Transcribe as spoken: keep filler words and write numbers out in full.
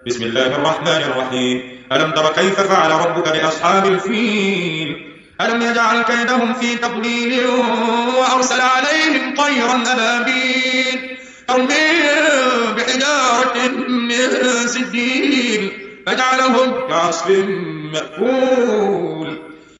بسم الله الرحمن الرحيم. ألم تر كيف فعل ربك بأصحاب الفيل؟ ألم يجعل كيدهم في تضليل وأرسل عليهم طيرا أبابيل ترميهم بحجارة من سجيل فجعلهم كعصف مأكول.